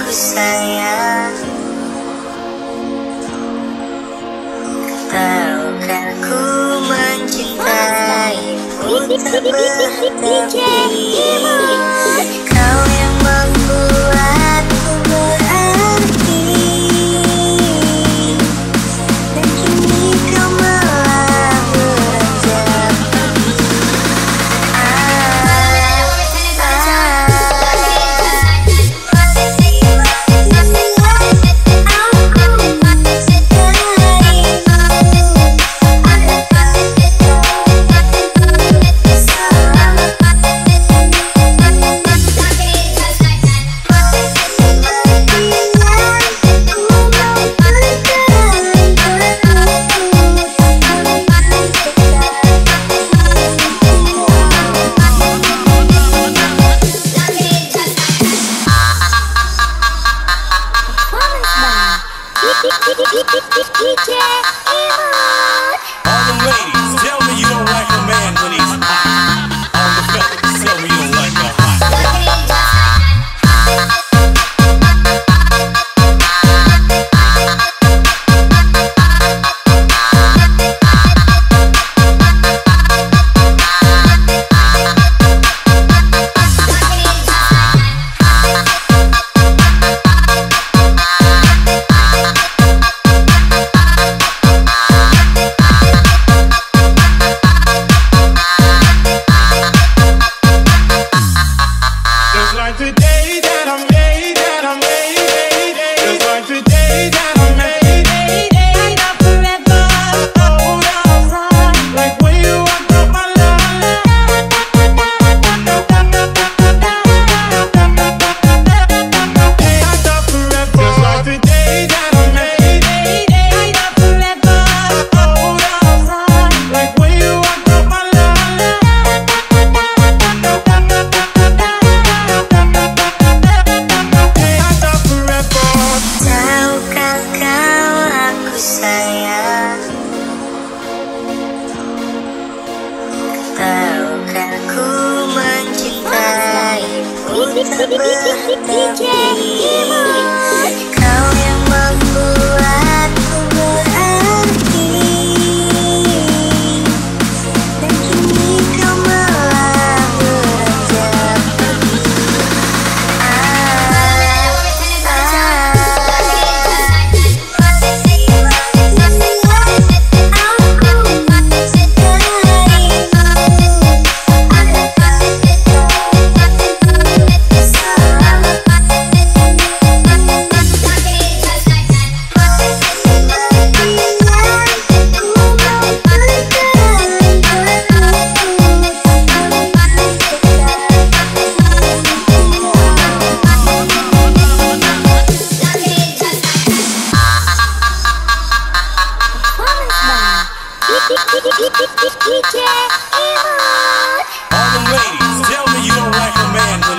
aku sayang. Tahukah ku mencintaimu tak berhenti. Kau yang membuatku berarti, dan kini kau malah beranjak pergi. All the ladies, tell me you don't like a man when he's hot. All the fellas, tell me you don't like a hot. Just like the day that I made, just like the day that I made, Not forever. oh yeah, like when you walked up my line. Hey, I thought forever. Just like the day that I made, Not forever. oh yeah, like when you walked up my line. Hey, I thought forever. Tahukah kau aku sayang. Tahukah ku mencintaimu tak berhenti. Kau yang membuatku berarti, dan kini kau malah beranjak pergi. All the ladies, tell me you don't like a man